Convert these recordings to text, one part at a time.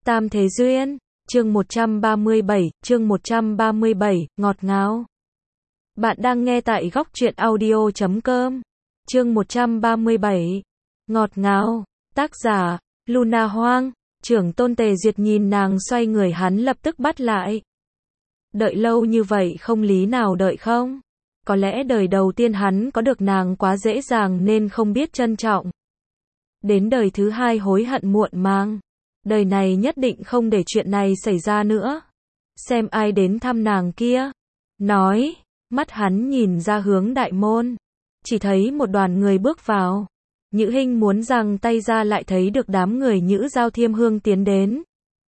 Tam Thế Duyên, chương 137, ngọt ngào. Bạn đang nghe tại góc truyện audio.com. Chương 137, ngọt ngào. Tác giả, Luna Hoang. Trưởng tôn Tề Duyệt nhìn nàng xoay người, hắn lập tức bắt lại. Đợi lâu như vậy không lý nào đợi không? Có lẽ đời đầu tiên hắn có được nàng quá dễ dàng nên không biết trân trọng. Đến đời thứ hai hối hận muộn màng. Đời này nhất định không để chuyện này xảy ra nữa. Xem ai đến thăm nàng kia. Nói, mắt hắn nhìn ra hướng đại môn. Chỉ thấy một đoàn người bước vào. Nhữ Hinh muốn giằng tay ra lại thấy được đám người Nhữ Giao Thiêm Hương tiến đến.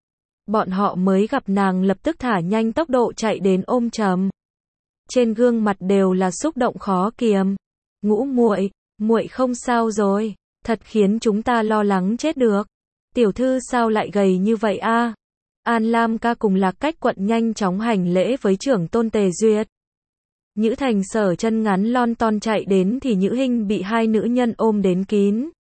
Bọn họ mới gặp nàng lập tức thả nhanh tốc độ chạy đến ôm chầm. Trên gương mặt đều là xúc động khó kiềm. Ngũ muội, muội không sao rồi, thật khiến chúng ta lo lắng chết được. Tiểu thư sao lại gầy như vậy a? An Lam ca cùng Lạc Cách Quận nhanh chóng hành lễ với trưởng tôn Tề Duyệt. Nhữ Thành Sở chân ngắn lon ton chạy đến thì Nhữ Hinh bị hai nữ nhân ôm đến kín.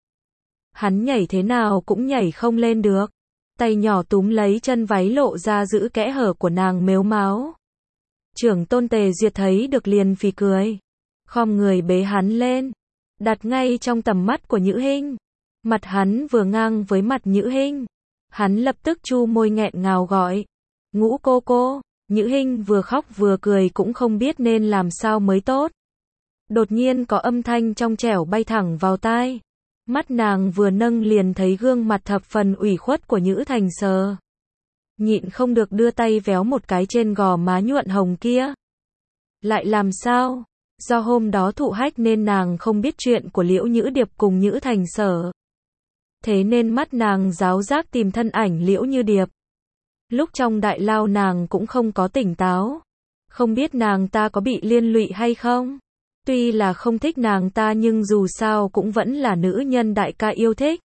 Hắn nhảy thế nào cũng nhảy không lên được. Tay nhỏ túm lấy chân váy lộ ra giữ kẽ hở của nàng mếu máo. Trưởng tôn Tề Duyệt thấy được liền phì cười. Khom người bế hắn lên. Đặt ngay trong tầm mắt của Nhữ Hinh. Mặt hắn vừa ngang với mặt Nhữ Hinh. Hắn lập tức chu môi nghẹn ngào gọi. Ngũ cô cô. Nhữ Hinh vừa khóc vừa cười cũng không biết nên làm sao mới tốt. Đột nhiên có âm thanh trong trẻo bay thẳng vào tai. Mắt nàng vừa nâng liền thấy gương mặt thập phần ủy khuất của Nhữ Thành Sở. Nhịn không được đưa tay véo một cái trên gò má nhuận hồng kia. Lại làm sao? Do hôm đó thụ hách nên nàng không biết chuyện của Liễu Nhữ Điệp cùng Nhữ Thành Sở. Thế nên mắt nàng giáo giác tìm thân ảnh Liễu Như Điệp. Lúc trong đại lao nàng cũng không có tỉnh táo. Không biết nàng ta có bị liên lụy hay không? Tuy là không thích nàng ta nhưng dù sao cũng vẫn là nữ nhân đại ca yêu thích.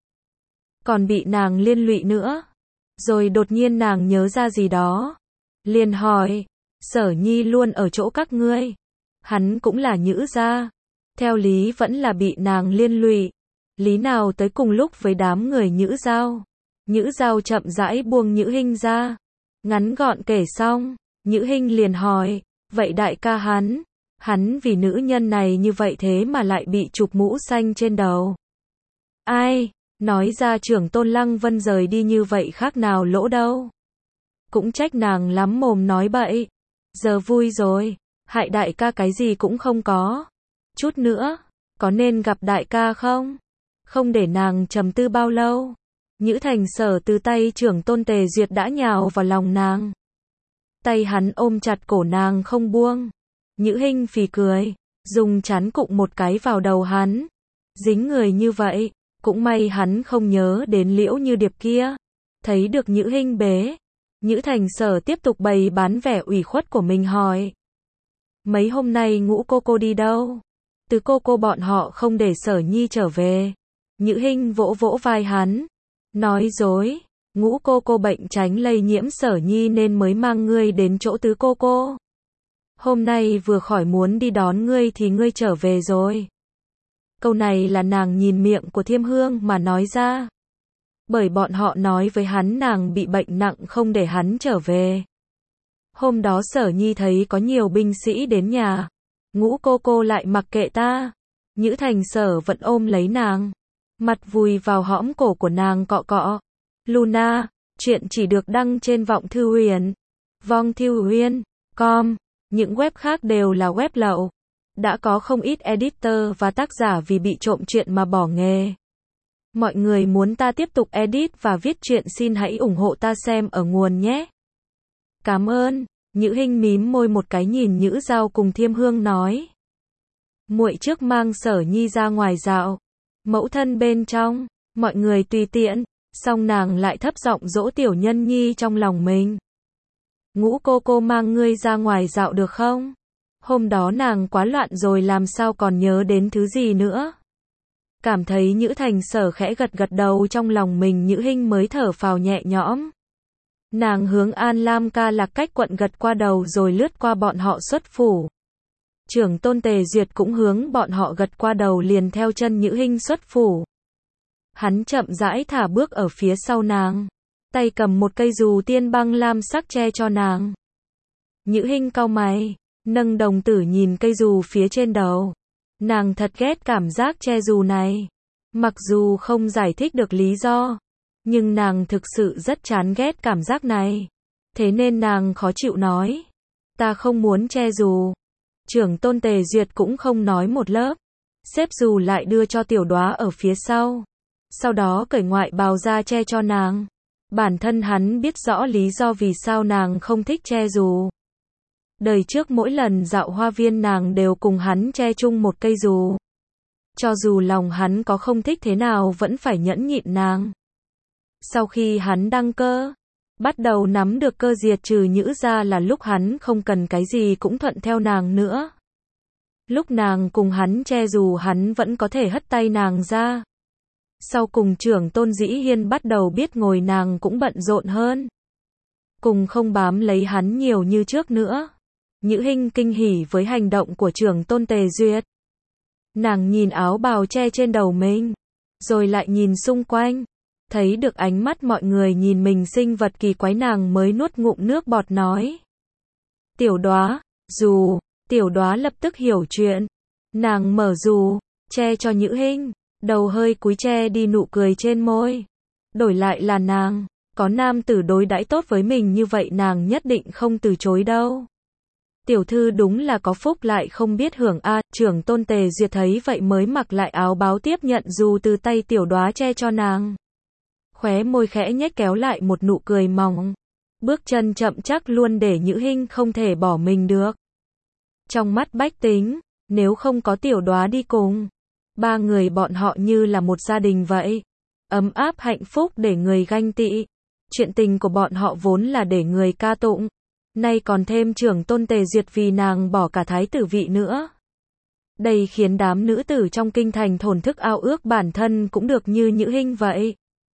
Còn bị nàng liên lụy nữa. Rồi đột nhiên nàng nhớ ra gì đó. Liền hỏi, Sở Nhi luôn ở chỗ các ngươi. Hắn cũng là Nhữ gia. Theo lý vẫn là bị nàng liên lụy. Lý nào tới cùng lúc với đám người Nhữ Giao. Nhữ Giao chậm rãi buông Nhữ Hinh ra. Ngắn gọn kể xong, Nhữ Hinh liền hỏi, vậy đại ca hắn vì nữ nhân này như vậy thế mà lại bị chụp mũ xanh trên đầu. Ai, nói ra trưởng tôn Lăng Vân rời đi như vậy khác nào lỗ đâu. Cũng trách nàng lắm mồm nói bậy. Giờ vui rồi, hại đại ca cái gì cũng không có. Chút nữa, có nên gặp đại ca không? Không để nàng trầm tư bao lâu. Nhữ Thành Sở từ tay trưởng tôn Tề Duyệt đã nhào vào lòng nàng. Tay hắn ôm chặt cổ nàng không buông. Nhữ Hinh phì cười, dùng chán cụng một cái vào đầu hắn. Dính người như vậy, cũng may hắn không nhớ đến Liễu Như Điệp kia. Thấy được Nhữ Hinh bế. Nhữ Thành Sở tiếp tục bày bán vẻ ủy khuất của mình hỏi. Mấy hôm nay Ngũ cô cô đi đâu? Từ cô bọn họ không để Sở Nhi trở về. Nhữ Hinh vỗ vỗ vai hắn. Nói dối, Ngũ cô bệnh tránh lây nhiễm Sở Nhi nên mới mang ngươi đến chỗ tứ cô. Hôm nay vừa khỏi muốn đi đón ngươi thì ngươi trở về rồi. Câu này là nàng nhìn miệng của Thiêm Hương mà nói ra. Bởi bọn họ nói với hắn nàng bị bệnh nặng không để hắn trở về. Hôm đó Sở Nhi thấy có nhiều binh sĩ đến nhà. Ngũ cô lại mặc kệ ta. Nhữ Thành Sở vẫn ôm lấy nàng. Mặt vùi vào hõm cổ của nàng cọ cọ. Luna, chuyện chỉ được đăng trên Vọng Thư Huyền. Vong Thư Huyền, com. Những web khác đều là web lậu. Đã có không ít editor và tác giả vì bị trộm chuyện mà bỏ nghề. Mọi người muốn ta tiếp tục edit và viết truyện xin hãy ủng hộ ta xem ở nguồn nhé. Cảm ơn. Nhữ Hinh mím môi một cái nhìn Nhữ Giao cùng Thiêm Hương nói. Muội trước mang Sở Nhi ra ngoài dạo. Mẫu thân bên trong, mọi người tùy tiện, xong nàng lại thấp giọng dỗ tiểu nhân nhi trong lòng mình. Ngũ cô mang ngươi ra ngoài dạo được không? Hôm đó nàng quá loạn rồi làm sao còn nhớ đến thứ gì nữa? Cảm thấy Nhữ Thành Sở khẽ gật đầu trong lòng mình Nhữ Hinh mới thở phào nhẹ nhõm. Nàng hướng An Lam ca Lạc Cách Quận gật qua đầu rồi lướt qua bọn họ xuất phủ. Trưởng tôn Tề Duyệt cũng hướng bọn họ gật qua đầu liền theo chân Nhữ Hinh xuất phủ. Hắn chậm rãi thả bước ở phía sau nàng. tay cầm một cây dù tiên băng lam sắc che cho nàng. Nhữ Hinh cau mày, nâng đồng tử nhìn cây dù phía trên đầu. Nàng thật ghét cảm giác che dù này. Mặc dù không giải thích được lý do, nhưng nàng thực sự rất chán ghét cảm giác này. Thế nên nàng khó chịu nói, ta không muốn che dù. Trưởng tôn Tề Duyệt cũng không nói một lớp, xếp dù lại đưa cho Tiểu Đóa ở phía sau. Sau đó cởi ngoại bào ra che cho nàng. Bản thân hắn biết rõ lý do vì sao nàng không thích che dù. Đời trước mỗi lần dạo hoa viên nàng đều cùng hắn che chung một cây dù. Cho dù lòng hắn có không thích thế nào vẫn phải nhẫn nhịn nàng. Sau khi hắn đăng cơ, bắt đầu nắm được cơ diệt trừ Nhữ ra là lúc hắn không cần cái gì cũng thuận theo nàng nữa. Lúc nàng cùng hắn che dù hắn vẫn có thể hất tay nàng ra. Sau cùng trưởng tôn Dĩ Hiên bắt đầu biết ngồi nàng cũng bận rộn hơn. Cùng không bám lấy hắn nhiều như trước nữa. Nhữ Hinh kinh hỉ với hành động của trưởng tôn Tề Duyệt. Nàng nhìn áo bào che trên đầu mình, rồi lại nhìn xung quanh. Thấy được ánh mắt mọi người nhìn mình sinh vật kỳ quái nàng mới nuốt ngụm nước bọt nói. Tiểu Đóa, dù, Tiểu Đóa lập tức hiểu chuyện. Nàng mở dù, che cho Nhữ Hinh, đầu hơi cúi che đi nụ cười trên môi. Đổi lại là nàng, có nam tử đối đãi tốt với mình như vậy nàng nhất định không từ chối đâu. Tiểu thư đúng là có phúc lại không biết hưởng a. Trưởng tôn Tề Duyệt thấy vậy mới mặc lại áo báo tiếp nhận dù từ tay Tiểu Đóa che cho nàng. Khóe môi khẽ nhếch kéo lại một nụ cười mỏng. Bước chân chậm chắc luôn để Nhữ Hinh không thể bỏ mình được. Trong mắt bách tính, nếu không có Tiểu Đóa đi cùng, ba người bọn họ như là một gia đình vậy. Ấm áp hạnh phúc để người ganh tị. Chuyện tình của bọn họ vốn là để người ca tụng. Nay còn thêm trưởng tôn Tề Duyệt vì nàng bỏ cả thái tử vị nữa. Đây khiến đám nữ tử trong kinh thành thổn thức ao ước bản thân cũng được như Nhữ Hinh vậy.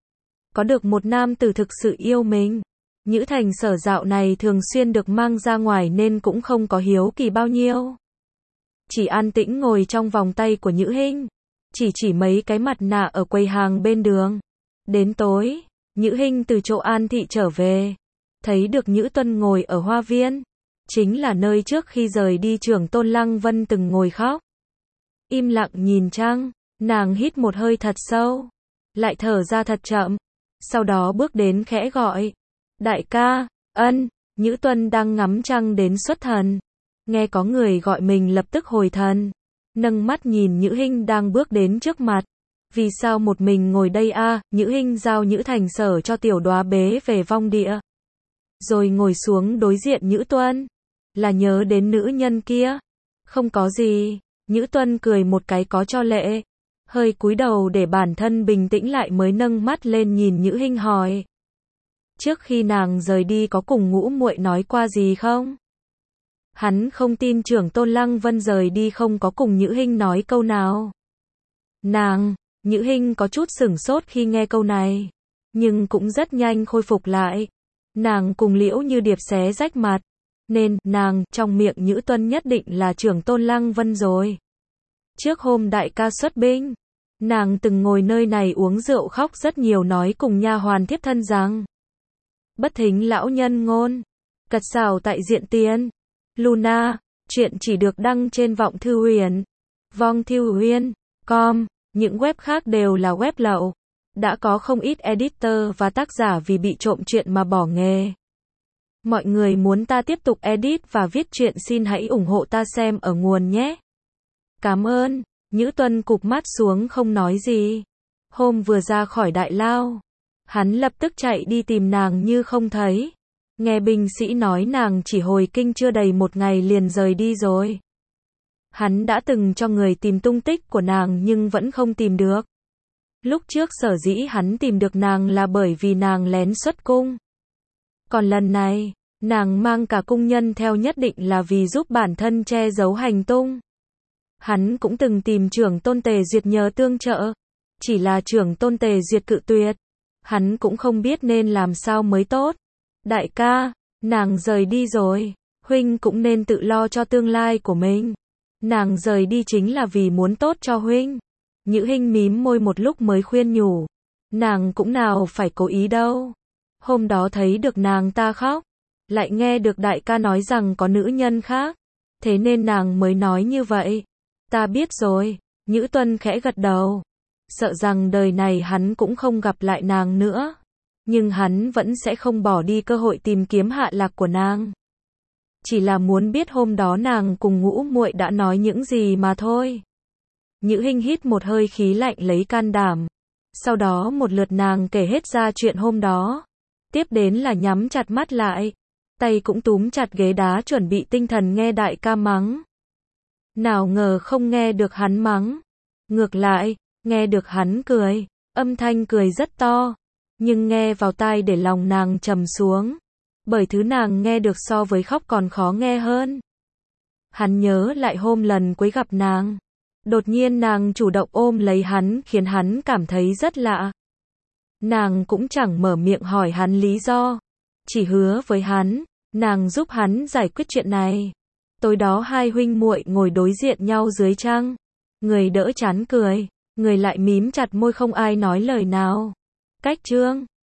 Có được một nam tử thực sự yêu mình. Nhữ Thành Sở dạo này thường xuyên được mang ra ngoài nên cũng không có hiếu kỳ bao nhiêu. Chỉ an tĩnh ngồi trong vòng tay của Nhữ Hinh. Chỉ mấy cái mặt nạ ở quầy hàng bên đường. Đến tối, Nhữ Hinh từ chỗ An Thị trở về. Thấy được Nhữ Tuân ngồi ở hoa viên. Chính là nơi trước khi rời đi trưởng tôn Lăng Vân từng ngồi khóc. Im lặng nhìn trăng, nàng hít một hơi thật sâu. Lại thở ra thật chậm. Sau đó bước đến khẽ gọi. Đại ca, ân. Nhữ Tuân đang ngắm trăng đến xuất thần. Nghe có người gọi mình lập tức hồi thần. Nâng mắt nhìn Nhữ Hinh đang bước đến trước mặt. Vì sao một mình ngồi đây a? Nhữ Hinh giao Nhữ Thành Sở cho Tiểu Đóa bế về vong địa. Rồi ngồi xuống đối diện Nhữ Tuân. Là nhớ đến nữ nhân kia. Không có gì. Nhữ Tuân cười một cái có cho lệ. Hơi cúi đầu để bản thân bình tĩnh lại mới nâng mắt lên nhìn Nhữ Hinh hỏi. Trước khi nàng rời đi có cùng Ngũ muội nói qua gì không? Hắn không tin trưởng tôn Lăng Vân rời đi không có cùng Nhữ Hinh nói câu nào. Nhữ Hinh có chút sửng sốt khi nghe câu này. Nhưng cũng rất nhanh khôi phục lại. Nàng cùng Liễu Như Điệp xé rách mặt. Nên, nàng, trong miệng Nhữ Tuân nhất định là trưởng tôn Lăng Vân rồi. Trước hôm đại ca xuất binh, nàng từng ngồi nơi này uống rượu khóc rất nhiều nói cùng nha hoàn thiếp thân rằng. Bất thính lão nhân ngôn. Cật xảo tại diện tiền. Luna, chuyện chỉ được đăng trên Vọng Thư Huyền. Vong Thư Huyền, com, những web khác đều là web lậu. Đã có không ít editor và tác giả vì bị trộm chuyện mà bỏ nghề. Mọi người muốn ta tiếp tục edit và viết truyện xin hãy ủng hộ ta xem ở nguồn nhé. Cảm ơn. Nhữ Tuân cụp mắt xuống không nói gì. Hôm vừa ra khỏi đại lao, hắn lập tức chạy đi tìm nàng như không thấy. Nghe binh sĩ nói nàng chỉ hồi kinh chưa đầy một ngày liền rời đi rồi. Hắn đã từng cho người tìm tung tích của nàng nhưng vẫn không tìm được. Lúc trước sở dĩ hắn tìm được nàng là bởi vì nàng lén xuất cung. Còn lần này, nàng mang cả cung nhân theo nhất định là vì giúp bản thân che giấu hành tung. Hắn cũng từng tìm trưởng tôn Tề Duyệt nhờ tương trợ. Chỉ là trưởng tôn Tề Duyệt cự tuyệt. Hắn cũng không biết nên làm sao mới tốt. Đại ca, nàng rời đi rồi. Huynh cũng nên tự lo cho tương lai của mình. Nàng rời đi chính là vì muốn tốt cho huynh. Nhữ Hinh mím môi một lúc mới khuyên nhủ. Nàng cũng nào phải cố ý đâu. Hôm đó thấy được nàng ta khóc, lại nghe được đại ca nói rằng có nữ nhân khác, thế nên nàng mới nói như vậy. Ta biết rồi, Nhữ Tuân khẽ gật đầu. Sợ rằng đời này hắn cũng không gặp lại nàng nữa, nhưng hắn vẫn sẽ không bỏ đi cơ hội tìm kiếm hạ lạc của nàng. Chỉ là muốn biết hôm đó nàng cùng Ngũ muội đã nói những gì mà thôi. Nhữ Hinh hít một hơi khí lạnh lấy can đảm. Sau đó một lượt nàng kể hết ra chuyện hôm đó. Tiếp đến là nhắm chặt mắt lại, tay cũng túm chặt ghế đá chuẩn bị tinh thần nghe đại ca mắng. Nào ngờ không nghe được hắn mắng. Ngược lại, nghe được hắn cười, âm thanh cười rất to, nhưng nghe vào tai để lòng nàng trầm xuống. Bởi thứ nàng nghe được so với khóc còn khó nghe hơn. Hắn nhớ lại hôm lần cuối gặp nàng. Đột nhiên nàng chủ động ôm lấy hắn khiến hắn cảm thấy rất lạ. Nàng cũng chẳng mở miệng hỏi hắn lý do. Chỉ hứa với hắn, nàng giúp hắn giải quyết chuyện này. Tối đó hai huynh muội ngồi đối diện nhau dưới trăng. Người đỡ chán cười, người lại mím chặt môi không ai nói lời nào. Cách chương